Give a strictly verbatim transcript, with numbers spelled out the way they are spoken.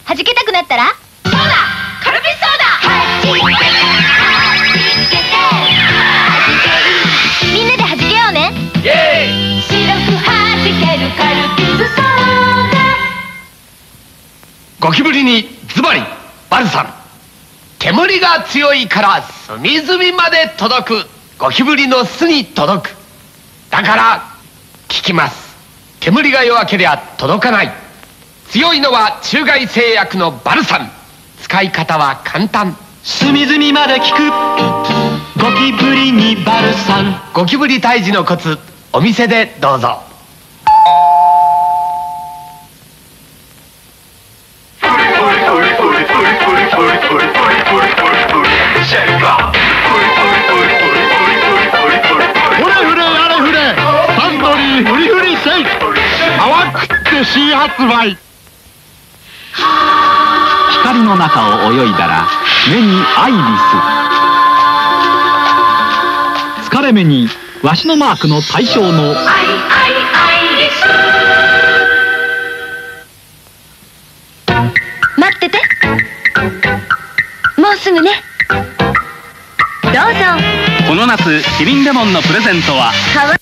弾けたくなったらそうだ、カルピスソーダ。弾けて弾けて弾ける、みんなで弾けようね。イエーイ。白く弾けるカルピスソーダ。 ゴキブリにズバリバルサン。煙が強いから隅々まで届く。ゴキブリの巣に届く。だから効きます。煙が弱けりゃ届かない。強いのは中外製薬のバルサン。使い方は簡単。 隅々まで効くゴキブリにバルサン。 ゴキブリ退治のコツ、お店でどうぞ。 新発売。 光の中を泳いだら目にアイリス、疲れ目にわしのマークの対象のアイアイアイリス。待ってて、もうすぐね。どうぞ。 この夏キリンレモンのプレゼントは可